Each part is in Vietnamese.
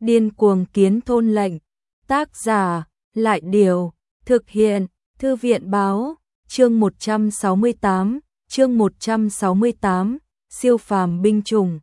Điên cuồng kiến thôn lệnh. Tác giả, Lại Điều, thực hiện, Thư viện Báo, chương 168, siêu phàm binh chủng.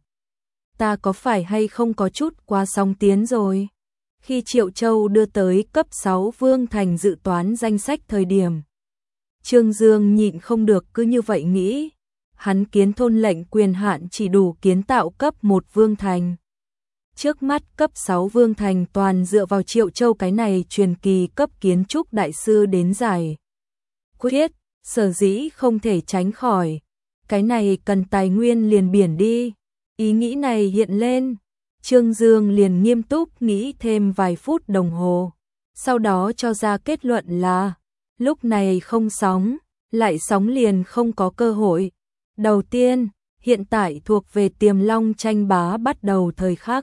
Ta có phải hay không có chút quá sóng tiến rồi? Khi Triệu Châu đưa tới cấp 6 Vương Thành dự toán danh sách thời điểm, Trương Dương nhịn không được cứ như vậy nghĩ, hắn kiến thôn lệnh quyền hạn chỉ đủ kiến tạo cấp 1 Vương Thành. Trước mắt cấp 6 Vương Thành toàn dựa vào Triệu Châu cái này truyền kỳ cấp kiến trúc đại sư đến giải quyết, sở dĩ không thể tránh khỏi. Cái này cần tài nguyên liền biển đi. Ý nghĩ này hiện lên, Trương Dương liền nghiêm túc nghĩ thêm vài phút đồng hồ, sau đó cho ra kết luận là lúc này không sóng, lại sóng liền không có cơ hội. Đầu tiên, hiện tại thuộc về Tiềm Long tranh bá bắt đầu thời khắc.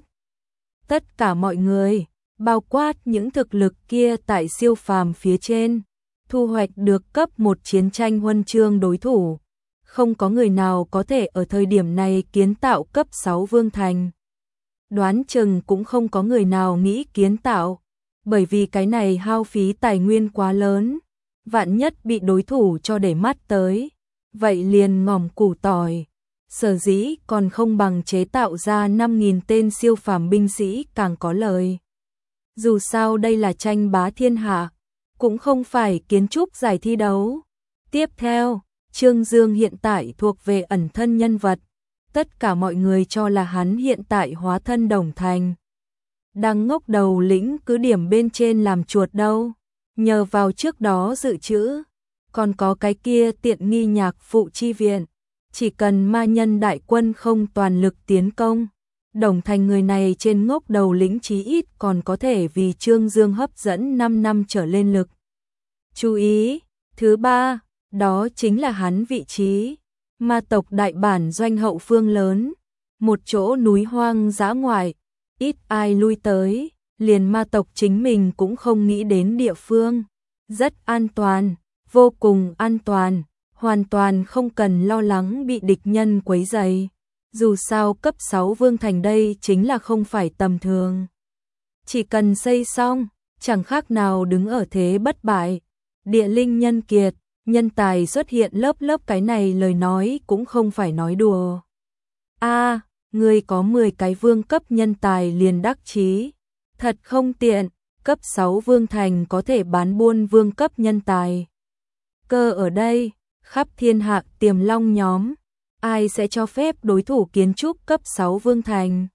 Tất cả mọi người, bao quát những thực lực kia tại siêu phàm phía trên, thu hoạch được cấp 1 chiến tranh huân chương đối thủ. Không có người nào có thể ở thời điểm này kiến tạo cấp 6 Vương Thành. Đoán chừng cũng không có người nào nghĩ kiến tạo, bởi vì cái này hao phí tài nguyên quá lớn, vạn nhất bị đối thủ cho để mắt tới, vậy liền ngỏm củ tỏi. Sở dĩ còn không bằng chế tạo ra 5.000 tên siêu phàm binh sĩ càng có lời. Dù sao đây là tranh bá thiên hạ, cũng không phải kiến trúc giải thi đấu. Tiếp theo, Trương Dương hiện tại thuộc về ẩn thân nhân vật, tất cả mọi người cho là hắn hiện tại hóa thân Đồng Thành. Đang ngốc đầu lĩnh cứ điểm bên trên làm chuột đâu, nhờ vào trước đó dự trữ, còn có cái kia tiện nghi nhạc phụ chi viện. Chỉ cần ma nhân đại quân không toàn lực tiến công, Đồng Thành người này trên ngốc đầu lĩnh chí ít còn có thể vì Trương Dương hấp dẫn 5 năm trở lên lực chú ý. Thứ ba, đó chính là hắn vị trí. Ma tộc đại bản doanh hậu phương lớn, một chỗ núi hoang dã ngoại, ít ai lui tới, liền ma tộc chính mình cũng không nghĩ đến địa phương. Rất an toàn, vô cùng an toàn. Hoàn toàn không cần lo lắng bị địch nhân quấy rầy. Dù sao cấp 6 Vương Thành đây chính là không phải tầm thường. Chỉ cần xây xong, chẳng khác nào đứng ở thế bất bại. Địa linh nhân kiệt, nhân tài xuất hiện lớp lớp, cái này lời nói cũng không phải nói đùa. Người có 10 cái vương cấp nhân tài liền đắc chí. Thật không tiện, cấp 6 Vương Thành có thể bán buôn vương cấp nhân tài. Cơ ở đây, khắp thiên hạ Tiềm Long nhóm, ai sẽ cho phép đối thủ kiến trúc cấp 6 Vương Thành?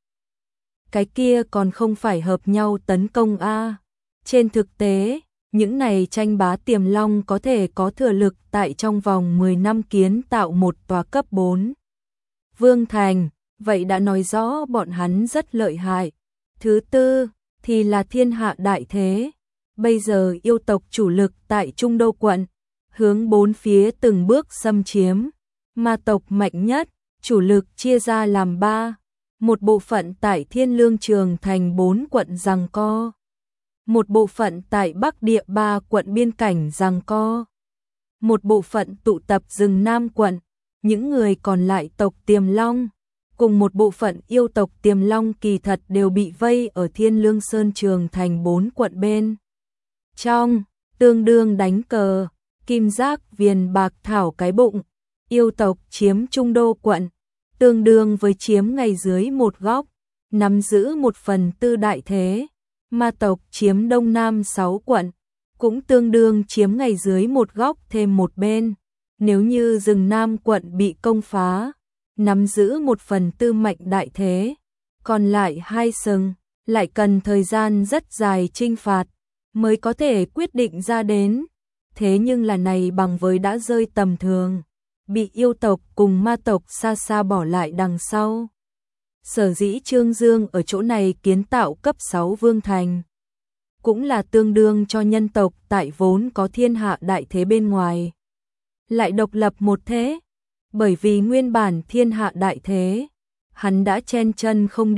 Cái kia còn không phải hợp nhau tấn công a. Trên thực tế, những này tranh bá Tiềm Long có thể có thừa lực tại trong vòng 10 năm kiến tạo một tòa cấp 4 Vương Thành, vậy đã nói rõ bọn hắn rất lợi hại. Thứ tư, thì là thiên hạ đại thế. Bây giờ yêu tộc chủ lực tại Trung Đô quận, hướng 4 phía từng bước xâm chiếm. Ma tộc mạnh nhất, chủ lực chia ra làm 3. Một bộ phận tại Thiên Lương Trường Thành 4 quận giằng co. Một bộ phận tại Bắc Địa 3 quận biên cảnh giằng co. Một bộ phận tụ tập rừng Nam quận. Những người còn lại tộc Tiềm Long, cùng một bộ phận yêu tộc Tiềm Long kỳ thật đều bị vây ở Thiên Lương Sơn Trường Thành 4 quận bên trong, tương đương đánh cờ. Kim giác viền bạc thảo cái bụng, yêu tộc chiếm Trung Đô quận, tương đương với chiếm ngay dưới một góc, nắm giữ 1/4 đại thế. Ma tộc chiếm Đông Nam 6 quận, cũng tương đương chiếm ngay dưới một góc thêm một bên. Nếu như rừng Nam quận bị công phá, nắm giữ 1/4 mạnh đại thế, còn lại 2 sừng, lại cần thời gian rất dài chinh phạt, mới có thể quyết định ra đến. Thế nhưng là này bằng với đã rơi tầm thường, bị yêu tộc cùng ma tộc xa xa bỏ lại đằng sau. Sở dĩ Trương Dương ở chỗ này kiến tạo cấp 6 Vương Thành, cũng là tương đương cho nhân tộc tại vốn có thiên hạ đại thế bên ngoài, lại độc lập một thế. Bởi vì nguyên bản thiên hạ đại thế, hắn đã chen chân không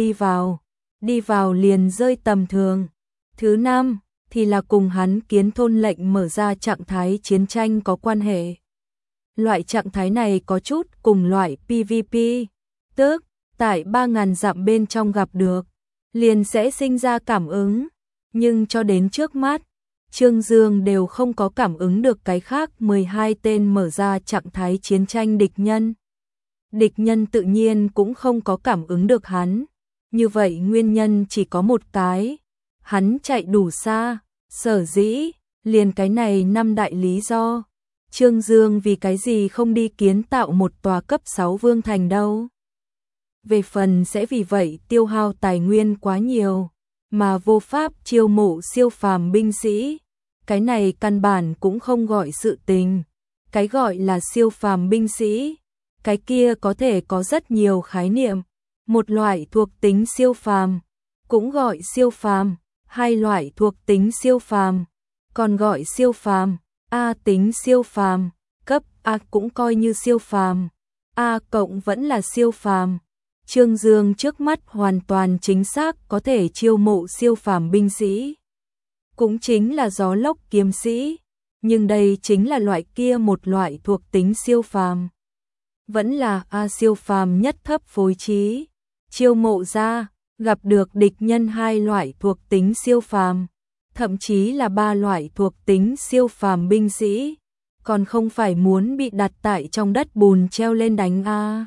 đi vào liền rơi tầm thường. Thứ năm, thì là cùng hắn kiến thôn lệnh mở ra trạng thái chiến tranh có quan hệ. Loại trạng thái này có chút cùng loại PVP, tức tại 3.000 dặm bên trong gặp được, liền sẽ sinh ra cảm ứng, nhưng cho đến trước mắt, Trương Dương đều không có cảm ứng được cái khác 12 tên mở ra trạng thái chiến tranh địch nhân. Địch nhân tự nhiên cũng không có cảm ứng được hắn, như vậy nguyên nhân chỉ có một cái, hắn chạy đủ xa, sở dĩ, liền cái này 5 đại lý do. Trương Dương vì cái gì không đi kiến tạo một tòa cấp 6 vương thành đâu. Về phần sẽ vì vậy tiêu hao tài nguyên quá nhiều, mà vô pháp chiêu mộ siêu phàm binh sĩ. Cái này căn bản cũng không gọi sự tình. Cái gọi là siêu phàm binh sĩ, cái kia có thể có rất nhiều khái niệm. Một loại thuộc tính siêu phàm, cũng gọi siêu phàm, hai loại thuộc tính siêu phàm, còn gọi siêu phàm, A tính siêu phàm, cấp A cũng coi như siêu phàm, A cộng vẫn là siêu phàm. Trương Dương trước mắt hoàn toàn chính xác có thể chiêu mộ siêu phàm binh sĩ, cũng chính là gió lốc kiếm sĩ, nhưng đây chính là loại kia một loại thuộc tính siêu phàm, vẫn là A siêu phàm nhất thấp phối trí, chiêu mộ ra, gặp được địch nhân hai loại thuộc tính siêu phàm, thậm chí là ba loại thuộc tính siêu phàm binh sĩ, còn không phải muốn bị đặt tại trong đất bùn treo lên đánh a.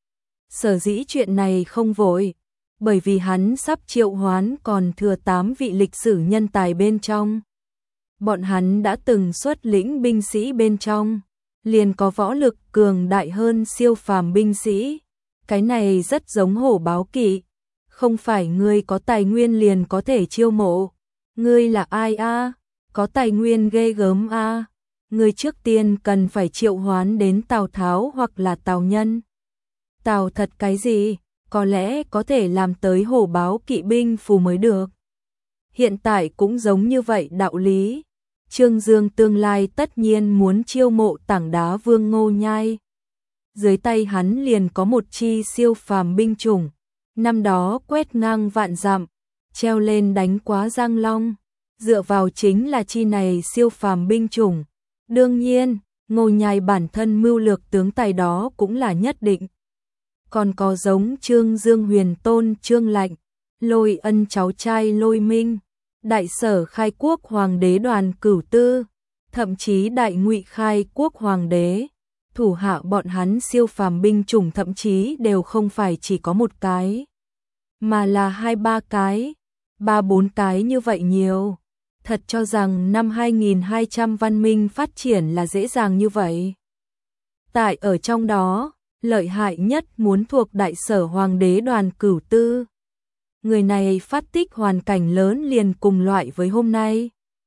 Sở dĩ chuyện này không vội, bởi vì hắn sắp triệu hoán còn thừa 8 vị lịch sử nhân tài bên trong. Bọn hắn đã từng xuất lĩnh binh sĩ bên trong, liền có võ lực cường đại hơn siêu phàm binh sĩ. Cái này rất giống hổ báo kỵ, không phải ngươi có tài nguyên liền có thể chiêu mộ. Ngươi là ai a? Có tài nguyên ghê gớm a. Ngươi trước tiên cần phải triệu hoán đến Tào Tháo hoặc là Tào Nhân. Tào thật cái gì? Có lẽ có thể làm tới hổ báo kỵ binh phù mới được. Hiện tại cũng giống như vậy đạo lý. Trương Dương tương lai tất nhiên muốn chiêu mộ tảng đá Vương Ngô Nhai. Dưới tay hắn liền có một chi siêu phàm binh chủng, năm đó quét ngang vạn dặm, treo lên đánh quá Giang Long, dựa vào chính là chi này siêu phàm binh chủng. Đương nhiên, Ngô Nhai bản thân mưu lược tướng tài đó cũng là nhất định. Còn có giống Trương Dương huyền tôn Trương Lạnh, Lôi Ân cháu trai Lôi Minh, Đại Sở khai quốc hoàng đế Đoàn Cửu Tư, thậm chí Đại Ngụy khai quốc hoàng đế. Thủ hạ bọn hắn siêu phàm binh chủng thậm chí đều không phải chỉ có một cái, mà là 2-3 cái, 3-4 cái như vậy nhiều. Thật cho rằng năm 2200 văn minh phát triển là dễ dàng như vậy. Tại ở trong đó, lợi hại nhất muốn thuộc Đại Sở hoàng đế Đoàn Cửu Tư. Người này phát tích hoàn cảnh lớn liền cùng loại với hôm nay.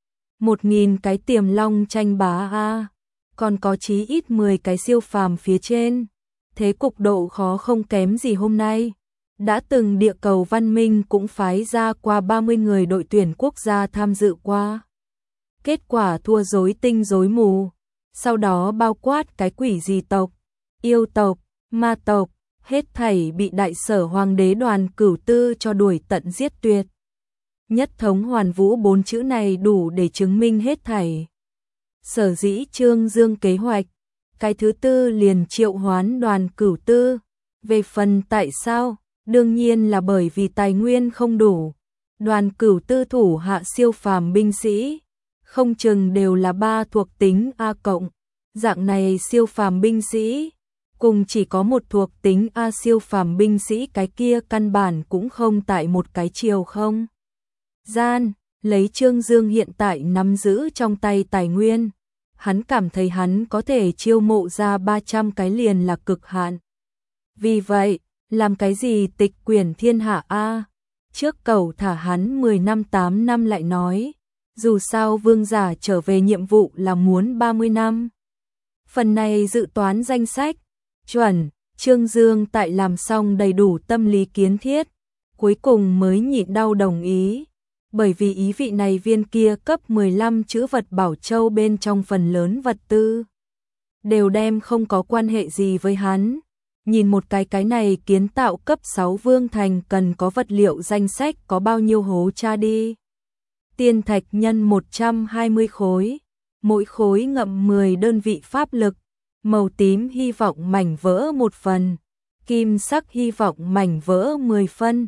1000 cái tiềm long tranh bá a. Còn có chí ít 10 cái siêu phàm phía trên, thế cục độ khó không kém gì hôm nay. Đã từng địa cầu văn minh cũng phái ra qua 30 người đội tuyển quốc gia tham dự qua. Kết quả thua rối tinh rối mù, sau đó bao quát cái quỷ gì tộc, yêu tộc, ma tộc, hết thảy bị Đại Sở hoàng đế Đoàn Cửu Tư cho đuổi tận giết tuyệt. Nhất thống hoàn vũ 4 chữ này đủ để chứng minh hết thảy. Sở dĩ Trương Dương kế hoạch, cái thứ tư liền triệu hoán Đoàn Cửu Tư. Về phần tại sao, đương nhiên là bởi vì tài nguyên không đủ. Đoàn Cửu Tư thủ hạ siêu phàm binh sĩ, không chừng đều là 3 thuộc tính A cộng. Dạng này siêu phàm binh sĩ, cùng chỉ có một thuộc tính A siêu phàm binh sĩ cái kia căn bản cũng không tại một cái chiều không. Gian, lấy Trương Dương hiện tại nắm giữ trong tay tài nguyên, hắn cảm thấy hắn có thể chiêu mộ ra 300 cái liền là cực hạn. Vì vậy, làm cái gì tịch quyển thiên hạ a? Trước cầu thả hắn 10 năm 8 năm lại nói, dù sao vương giả trở về nhiệm vụ là muốn 30 năm. Phần này dự toán danh sách, chuẩn, Trương Dương tại làm xong đầy đủ tâm lý kiến thiết, cuối cùng mới nhịn đau đồng ý. Bởi vì ý vị này viên kia cấp 15 chữ vật bảo châu bên trong phần lớn vật tư đều đem không có quan hệ gì với hắn. Nhìn một cái này kiến tạo cấp 6 vương thành cần có vật liệu danh sách có bao nhiêu hố tra đi. Tiên thạch nhân 120 khối, mỗi khối ngậm 10 đơn vị pháp lực, màu tím hy vọng mảnh vỡ 1 phần, kim sắc hy vọng mảnh vỡ 10 phân,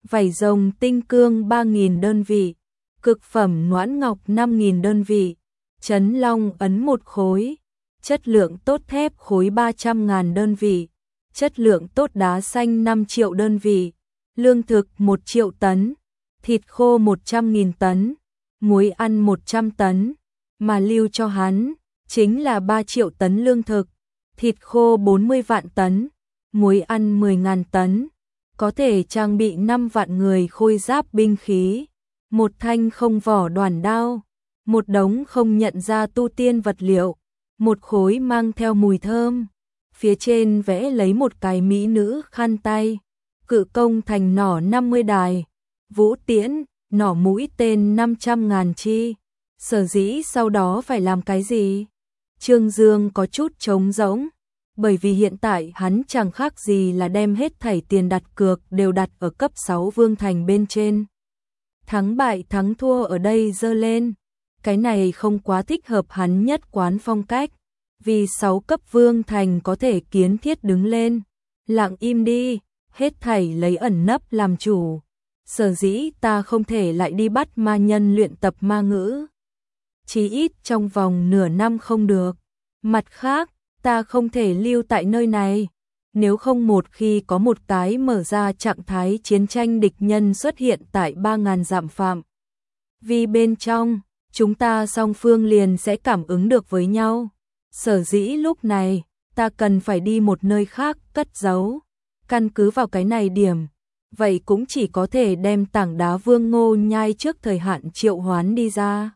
vảy rồng tinh cương 3.000 đơn vị, cực phẩm noãn ngọc 5.000 đơn vị, chấn long ấn 1 khối, chất lượng tốt thép khối 300.000 đơn vị, chất lượng tốt đá xanh 5 triệu đơn vị, lương thực 1 triệu tấn, thịt khô 100.000 tấn, muối ăn 100 tấn, mà lưu cho hắn chính là 3 triệu tấn lương thực, thịt khô 40 vạn tấn, muối ăn 10.000 tấn, có thể trang bị 5 vạn người khôi giáp binh khí, một thanh không vỏ đoản đao, một đống không nhận ra tu tiên vật liệu, một khối mang theo mùi thơm, phía trên vẽ lấy một cái mỹ nữ khăn tay, cự công thành nỏ 50 đài, vũ tiễn, nỏ mũi tên 500.000 chi. Sở dĩ sau đó phải làm cái gì? Trương Dương có chút trống rỗng, bởi vì hiện tại hắn chẳng khác gì là đem hết thảy tiền đặt cược đều đặt ở cấp 6 vương thành bên trên. Thắng bại thắng thua ở đây dơ lên, cái này không quá thích hợp hắn nhất quán phong cách, vì 6 cấp vương thành có thể kiến thiết đứng lên, lặng im đi, hết thảy lấy ẩn nấp làm chủ. Sở dĩ ta không thể lại đi bắt ma nhân luyện tập ma ngữ, chí ít trong vòng nửa năm không được. Mặt khác, ta không thể lưu tại nơi này, nếu không một khi có một tái mở ra trạng thái chiến tranh địch nhân xuất hiện tại 3.000 dặm phạm. Vì bên trong, chúng ta song phương liền sẽ cảm ứng được với nhau. Sở dĩ lúc này, ta cần phải đi một nơi khác cất giấu. Căn cứ vào cái này điểm, vậy cũng chỉ có thể đem tảng đá Vương Ngô Nhai trước thời hạn triệu hoán đi ra.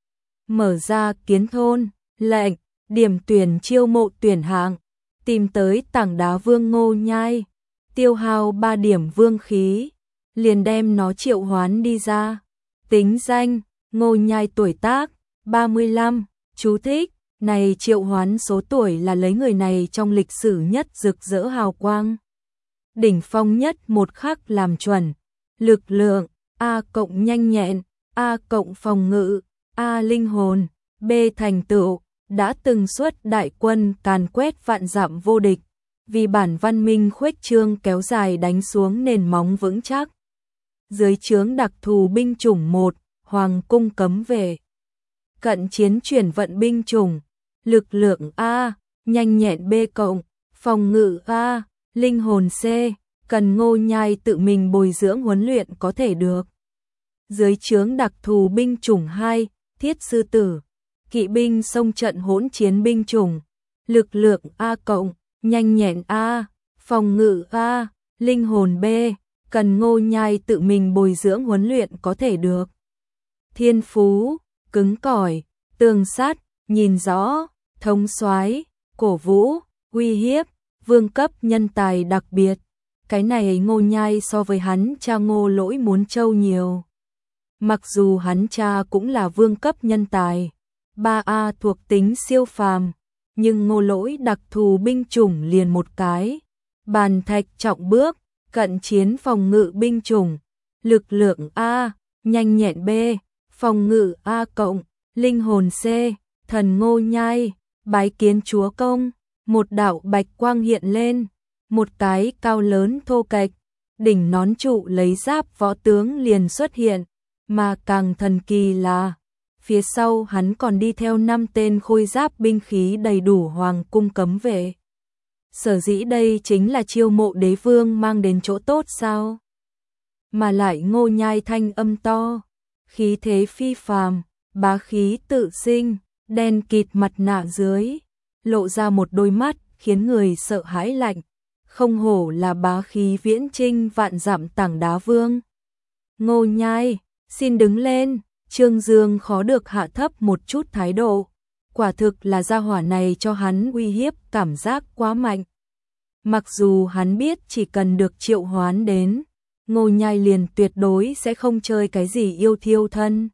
Mở ra kiến thôn, lệnh, điểm tuyển chiêu mộ tuyển hạng, tìm tới tảng đá Vương Ngô Nhai, tiêu hao 3 điểm vương khí, liền đem nó triệu hoán đi ra. Tính danh, Ngô Nhai tuổi tác, 35, chú thích, này triệu hoán số tuổi là lấy người này trong lịch sử nhất rực rỡ hào quang. Đỉnh phong nhất một khắc làm chuẩn, lực lượng, A cộng nhanh nhẹn, A cộng phòng ngự, A linh hồn, B thành tựu, đã từng xuất đại quân càn quét vạn dặm vô địch, vì bản văn minh khuếch trương kéo dài đánh xuống nền móng vững chắc. Dưới trướng đặc thù binh chủng 1, Hoàng cung cấm vệ. Cận chiến chuyển vận binh chủng, lực lượng A, nhanh nhẹn B cộng, phòng ngự A, linh hồn C, cần Ngô Nhai tự mình bồi dưỡng huấn luyện có thể được. Dưới trướng đặc thù binh chủng 2, Thiết sư tử, kỵ binh sông trận hỗn chiến binh chủng, lực lượng A cộng, nhanh nhẹn A, phòng ngự A, linh hồn B, cần Ngô Nhai tự mình bồi dưỡng huấn luyện có thể được. Thiên phú, cứng cỏi, tường sát, nhìn rõ, thống soái, cổ vũ, uy hiếp, vương cấp nhân tài đặc biệt. Cái này Ngô Nhai so với hắn cha Ngô Lỗi muốn trâu nhiều. Mặc dù hắn cha cũng là vương cấp nhân tài, 3A thuộc tính siêu phàm, nhưng Ngô Lỗi đặc thù binh chủng liền một cái. Bàn thạch trọng bước, cận chiến phòng ngự binh chủng, lực lượng A, nhanh nhẹn B, phòng ngự A cộng, linh hồn C, thần Ngô Nhai, bái kiến chúa công, một đạo bạch quang hiện lên, một cái cao lớn thô kệch, đỉnh nón trụ lấy giáp võ tướng liền xuất hiện, mà càng thần kỳ là phía sau hắn còn đi theo 5 tên khôi giáp binh khí đầy đủ hoàng cung cấm vệ. Sở dĩ đây chính là chiêu mộ đế vương mang đến chỗ tốt sao? Mà lại Ngô Nhai thanh âm to, khí thế phi phàm, bá khí tự sinh, đen kịt mặt nạ dưới, lộ ra một đôi mắt khiến người sợ hãi lạnh, không hổ là bá khí viễn chinh vạn dặm tảng đá vương. Ngô Nhai, xin đứng lên. Trương Dương khó được hạ thấp một chút thái độ, quả thực là gia hỏa này cho hắn uy hiếp cảm giác quá mạnh. Mặc dù hắn biết chỉ cần được triệu hoán đến, Ngô Nhai liền tuyệt đối sẽ không chơi cái gì yêu thiêu thân.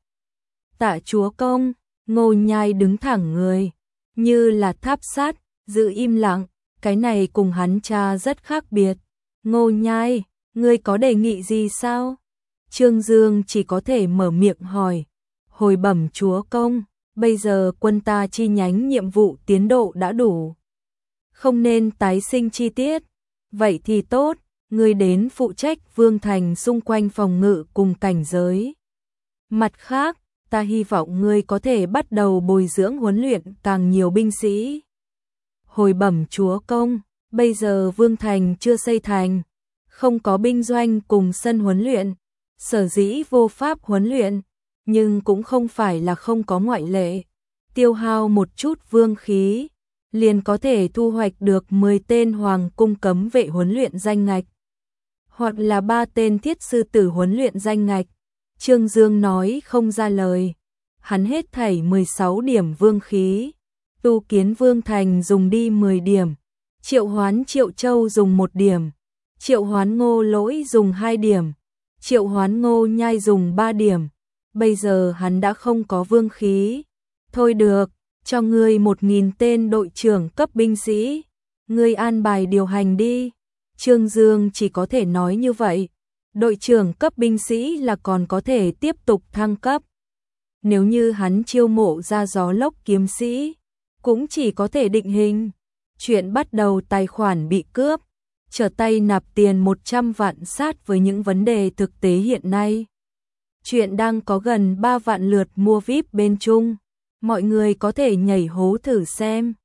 Tạ chúa công, Ngô Nhai đứng thẳng người, như là tháp sắt, giữ im lặng, cái này cùng hắn cha rất khác biệt. Ngô Nhai, ngươi có đề nghị gì sao? Trương Dương chỉ có thể mở miệng hỏi. Hồi bẩm chúa công, bây giờ quân ta chi nhánh nhiệm vụ tiến độ đã đủ, không nên tái sinh chi tiết. Vậy thì tốt, ngươi đến phụ trách Vương Thành xung quanh phòng ngự cùng cảnh giới. Mặt khác, ta hy vọng ngươi có thể bắt đầu bồi dưỡng huấn luyện càng nhiều binh sĩ. Hồi bẩm chúa công, bây giờ Vương Thành chưa xây thành, không có binh doanh cùng sân huấn luyện, sở dĩ vô pháp huấn luyện, nhưng cũng không phải là không có ngoại lệ. Tiêu hao một chút vương khí, liền có thể thu hoạch được 10 tên hoàng cung cấm vệ huấn luyện danh ngạch, hoặc là 3 tên thiết sư tử huấn luyện danh ngạch. Trương Dương nói không ra lời, hắn hết thảy 16 điểm vương khí, tu kiến Vương Thành dùng đi 10 điểm, triệu hoán Triệu Châu dùng 1 điểm, triệu hoán Ngô Lỗi dùng 2 điểm, triệu hoán Ngô Nhai dùng 3 điểm. Bây giờ hắn đã không có vương khí. Thôi được, cho ngươi 1000 tên đội trưởng cấp binh sĩ, ngươi an bài điều hành đi. Trương Dương chỉ có thể nói như vậy. Đội trưởng cấp binh sĩ là còn có thể tiếp tục thăng cấp. Nếu như hắn chiêu mộ ra gió lốc kiếm sĩ, cũng chỉ có thể định hình. Chuyện bắt đầu tài khoản bị cướp, trở tay nạp tiền 100 vạn sát với những vấn đề thực tế hiện nay. Chuyện đang có gần 3 vạn lượt mua VIP bên Trung, mọi người có thể nhảy hố thử xem.